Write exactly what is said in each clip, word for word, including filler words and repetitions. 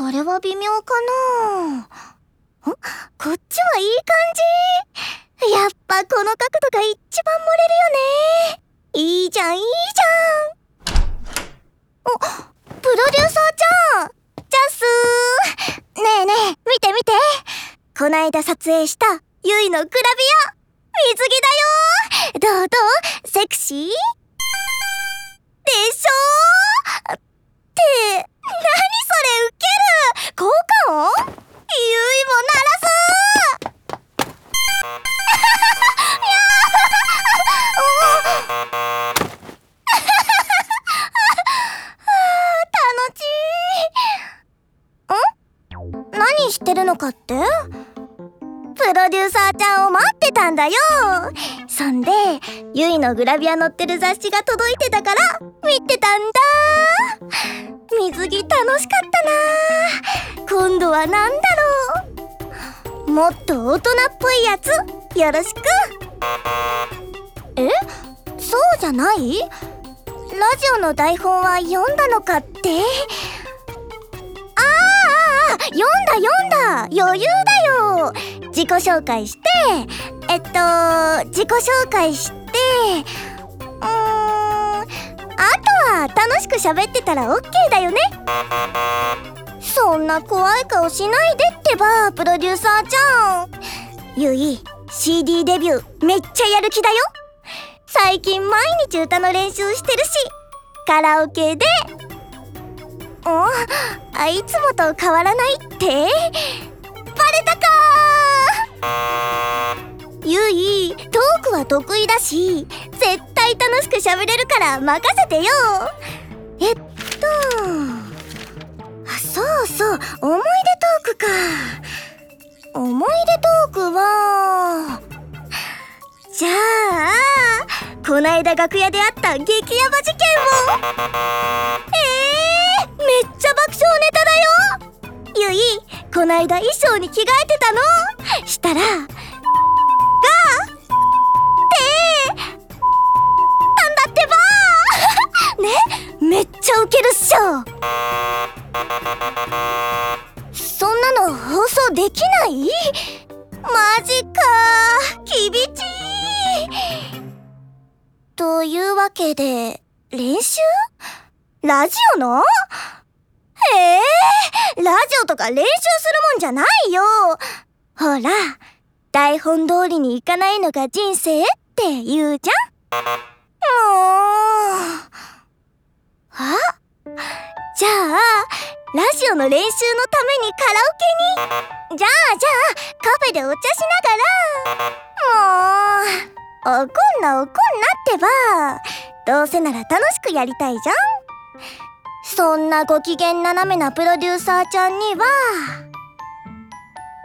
これは微妙かな。ん？こっちはいい感じ。やっぱこの角度が一番盛れるよね。いいじゃんいいじゃん。お、プロデューサーちゃん、ジャスー。ねえねえ、見て見て。こないだ撮影したゆいのグラビア、水着だよ。どうどう、セクシーでしょ。って、なにそれ、ウケる。効果音？ゆいも鳴らす。楽しい。ん？何してるのかって？プロデューサーちゃんを待ってたんだよ。そんでゆいのグラビア載ってる雑誌が届いてたから見てたんだ。水着楽しかったな。今度はなんだろう。もっと大人っぽいやつよろしく。え？そうじゃない？ラジオの台本は読んだのかって？ああ、読んだ読んだ、余裕だよ。自己紹介して、えっと自己紹介して、うーん、あとは楽しく喋ってたら オーケー だよね。そんな怖い顔しないでってば、プロデューサーちゃん。ゆい シーディー デビューめっちゃやる気だよ。最近毎日歌の練習してるし、カラオケで。おあ、いつもと変わらないって？バレたかー。ゆい、トークは得意だし、絶対楽しく喋れるから任せてよ。えっとあ、そうそう、思い出トークか。思い出トークは、じゃあこないだ楽屋であった激ヤバ事件を。えー、めっちゃ爆笑ネタだよ。ゆい、こないだ衣装に着替えてたの。したらがってたんだってばね、めっちゃウケるっしょ。そんなの放送できない？マジか、厳しい。というわけで、練習？ラジオの？えー、ラジオとか練習するもんじゃないよ。ほら、台本通りにいかないのが人生って言うじゃん。もう。あ？じゃあ、ラジオの練習のためにカラオケに。じゃあじゃあ、カフェでお茶しながら。もう、怒んな怒んなってば。どうせなら楽しくやりたいじゃん。そんなご機嫌斜めなプロデューサーちゃんには、はい、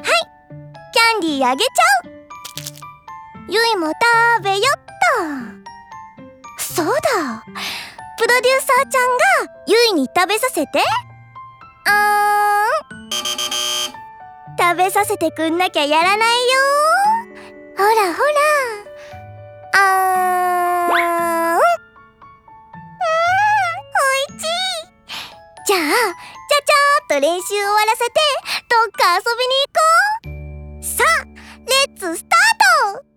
キャンディーあげちゃう。ゆいも食べよっと。そうだ、プロデューサーちゃんがゆいに食べさせて。あーん、食べさせてくんなきゃやらないよ。ほらほら、あーん、うーん、おいしい。じゃあ、ちゃちゃーっと練習終わらせて、どっか遊びに行こう。さあ、レッツスタート。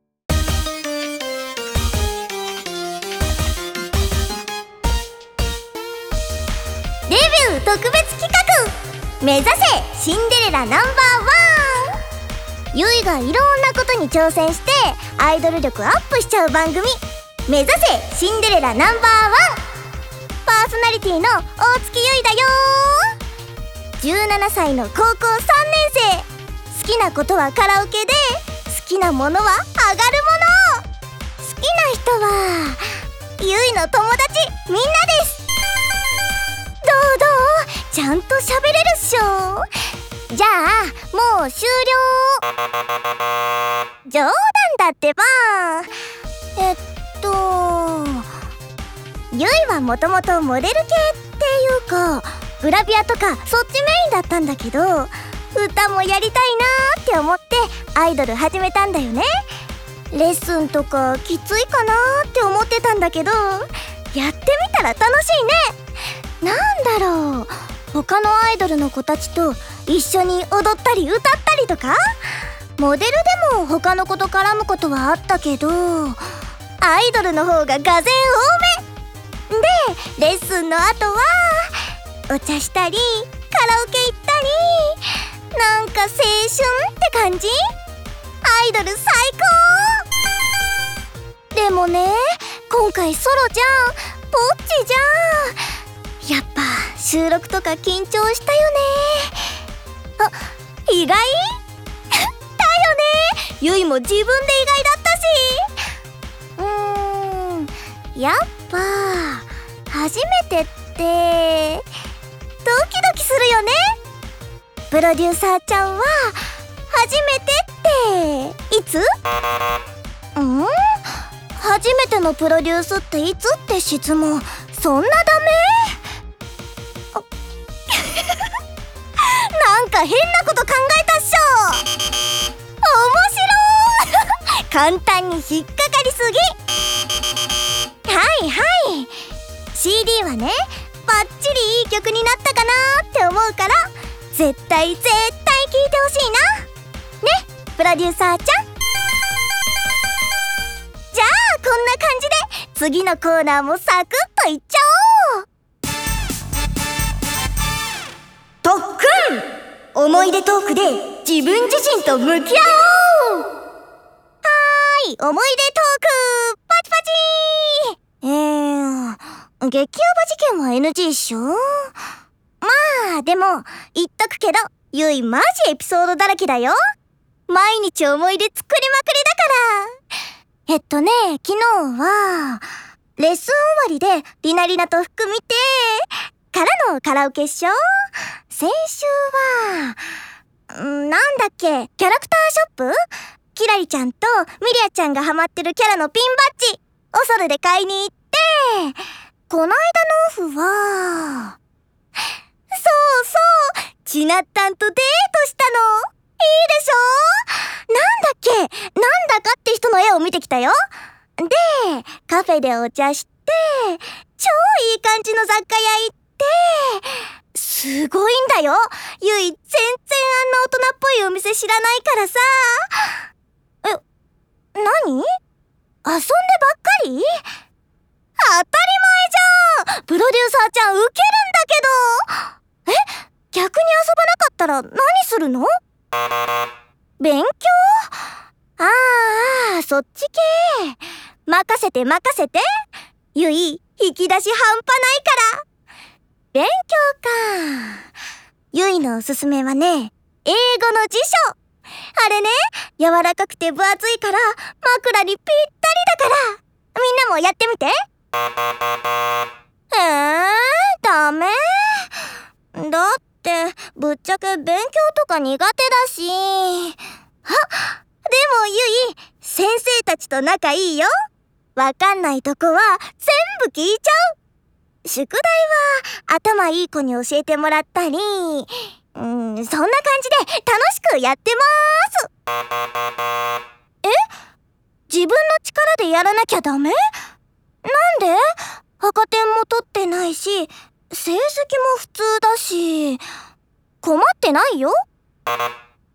デビュー特別企画、目指せシンデレラナンバーワン。ゆいがいろんなことに挑戦してアイドル力アップしちゃう番組、目指せシンデレラナンバーワン。パーソナリティの大月ゆいだよ。じゅうななさいの高校さんねん生。好きなことはカラオケで、好きなものは上がるもの。好きな人はゆいの友達みんなです。どうどう、ちゃんと喋れるっしょ。じゃあもう終了。冗談だってば。えっとゆいはもともとモデル系っていうか、グラビアとかそっちメインだったんだけど、歌もやりたいなーって思ってアイドル始めたんだよね。レッスンとかきついかなーって思ってたんだけど、やってみたら楽しいね。なんだろう、 他のアイドルの子たちと一緒に踊ったり歌ったりとか、モデルでも他の子と絡むことはあったけど、アイドルの方ががぜん多めで、レッスンの後はお茶したりカラオケ行ったり、なんか青春って感じ。アイドル最高。でもね、今回ソロじゃん、ぼっちじゃん。やっぱ収録とか緊張したよね。あ、意外だよね。ゆいも自分で意外だったし。うーん、やっぱ初めてってドキドキするよね。プロデューサーちゃんは初めてっていつ？うん？初めてのプロデュースっていつって質問、そんなダメ？なんか変なこと考えたっしょ。面白い。簡単に引っかかりすぎ。はいはい、 シーディー はね、バッチリいい曲になったかなって思うから、絶対絶対聴いてほしいな。ね、プロデューサーちゃん。じゃあこんな感じで次のコーナーもサクッといっちゃおう。特訓、思い出トークで自分自身と向き合おう。はーい、思い出トークパチパチ。えー、激ヤバ事件は エヌジー っしょ。まあでも言っとくけど、ゆいマジエピソードだらけだよ。毎日思い出作りまくりだから。えっとね、昨日はレッスン終わりでリナリナと服見てからのカラオケっしょ。先週はんなんだっけ、キャラクターショップ、キラリちゃんとミリアちゃんがハマってるキャラのピンバッジおそるで買いに行って、こないだのオフはそうそう、ちなったんとデートしたの。いいでしょ。なんだっけ、なんだかって人の絵を見てきたよ。で、カフェでお茶して、超いい感じの雑貨屋行って、すごいんだよ。ゆい全然あんな大人っぽいお店知らないからさ。え、何？遊んでばっかり？当たり前じゃん。プロデューサーちゃんウケるんだけど。え、逆に遊ばなかったら何するの？勉強？ああ、そっち系。任せて任せて。ゆい、引き出し半端ないから。勉強か。ゆいのおすすめはね、英語の辞書。あれね、柔らかくて分厚いから枕にぴったりだから。みんなもやってみて。えー、ダメ？だってぶっちゃけ勉強とか苦手だし。あ、でもゆい、先生たちと仲いいよ。わかんないとこは全部聞いちゃう。宿題は頭いい子に教えてもらったり、うん、そんな感じで楽しくやってまーす。え？自分の力でやらなきゃダメ？なんで？赤点も取ってないし、成績も普通だし、困ってないよ。なに？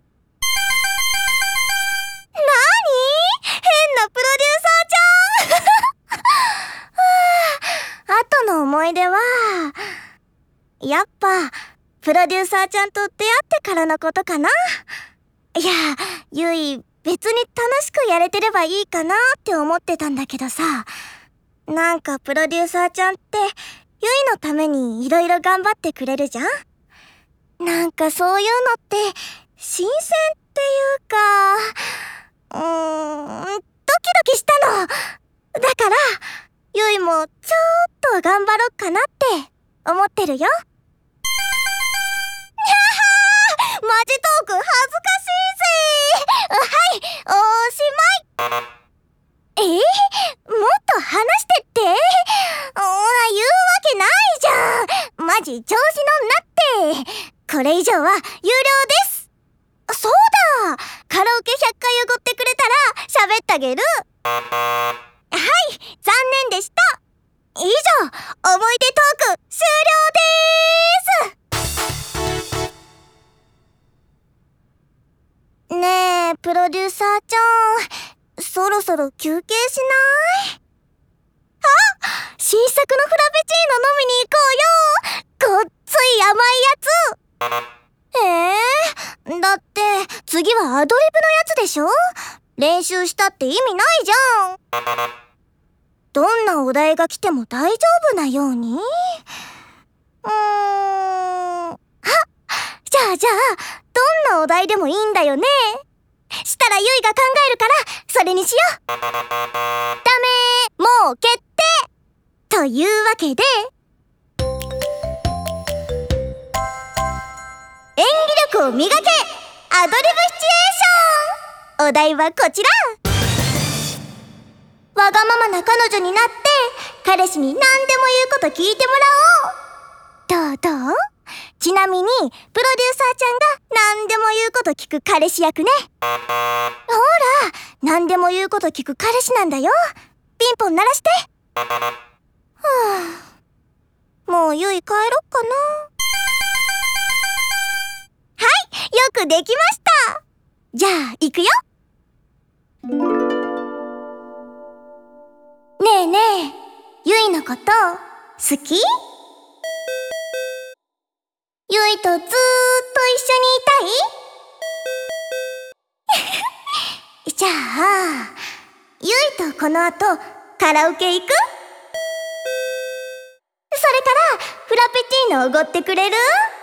変なプロデューサーちゃん。後の思い出はやっぱプロデューサーちゃんと出会ってからのことかな。いや、ゆい別に楽しくやれてればいいかなって思ってたんだけどさ、なんかプロデューサーちゃんってゆいのためにいろいろ頑張ってくれるじゃん。なんかそういうのって新鮮っていうか、うーん、ドキドキしたの。だからゆいもちょっと頑張ろっかなって思ってるよ。にゃはー、マジトーク恥ずかしいぜ。はい、おしまい。えー、もっと話してって。ほら、言うわけないじゃん。マジ調子乗んなって。これ以上は有料です。そうだ、カラオケひゃっかいおごってくれたら喋ってあげる。はい、残念でした。以上、思い出トーク終了でーす。 ロデューサーちゃん、そろそろ休憩しない？あ、新作のフラペチーノ飲みに行こうよ。ごっつい甘いやつ。えー、だって次はアドリブのやつでしょ？練習したって意味ないじゃん。どんなお題が来ても大丈夫なように。うーん、あ、じゃあじゃあどんなお題でもいいんだよね。したらゆいが考えるからそれにしよう。ダメ、もう決定というわけで、演技力を磨けアドリブシチュエーション。お題はこちら。わがままな彼女になって彼氏に何でも言うこと聞いてもらおう。どうどう？ちなみにプロデューサーちゃんが何でも言うこと聞く彼氏役ね。ほら、何でも言うこと聞く彼氏なんだよ。ピンポン鳴らして。はあ、もうゆい帰ろっかな。はい、よくできました。じゃあ行くよ。ねえねえ、ゆいのこと好き？ゆいとずーっと一緒にいたい？じゃあ、ゆいとこの後カラオケ行く？それからフラペチーノおごってくれる？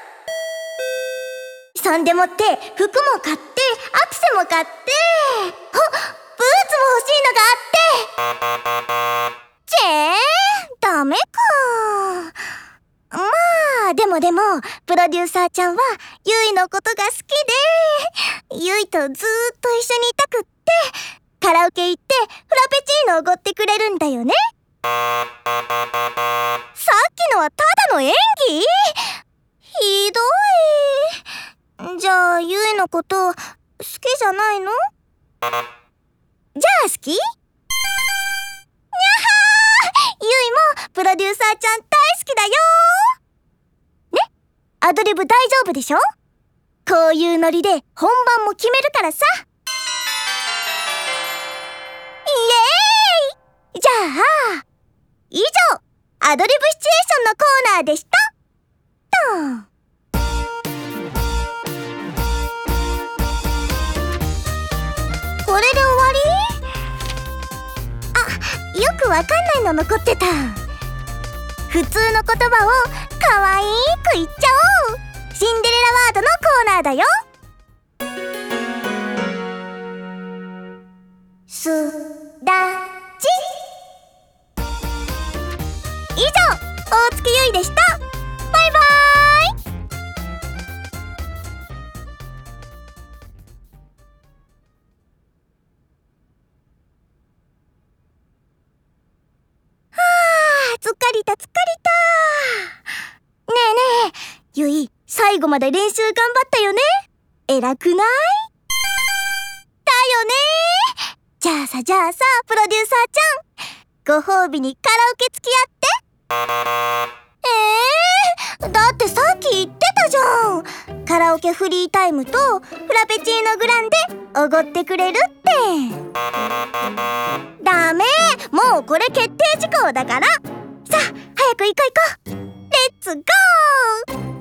そんでもって服も買ってアクセも買って、あ、ブーツも欲しいのがあって。ちぇー、ダメか。まあでもでもプロデューサーちゃんはゆいのことが好きで、ゆいとずーっと一緒にいたくってカラオケ行ってフラペチーノおごってくれるんだよね。さっきのはただの演技？ひどい。じゃあゆいのこと好きじゃないの？じゃあ好き？にゃはー、ゆいもプロデューサーちゃん大好きだよね。アドリブ大丈夫でしょ？こういうノリで本番も決めるからさ。イエーイ。じゃあ以上、アドリブシチュエーションのコーナーでしたと。これで終わり？あ、よくわかんないの残ってた。普通の言葉をかわいく言っちゃおう。シンデレラワードのコーナーだよ。すだち。以上、大月ゆいでした。バイバーイ。疲れた疲れた。ねえねえ、ゆい、最後まで練習頑張ったよね。偉くない？だよね。じゃあさじゃあさプロデューサーちゃん、ご褒美にカラオケ付き合って。えー、だってさっき言ってたじゃん。カラオケフリータイムとフラペチーノグランデおごってくれるって。ダメ、もうこれ決定事項だから。さあ早く行こう行こう。レッツゴー。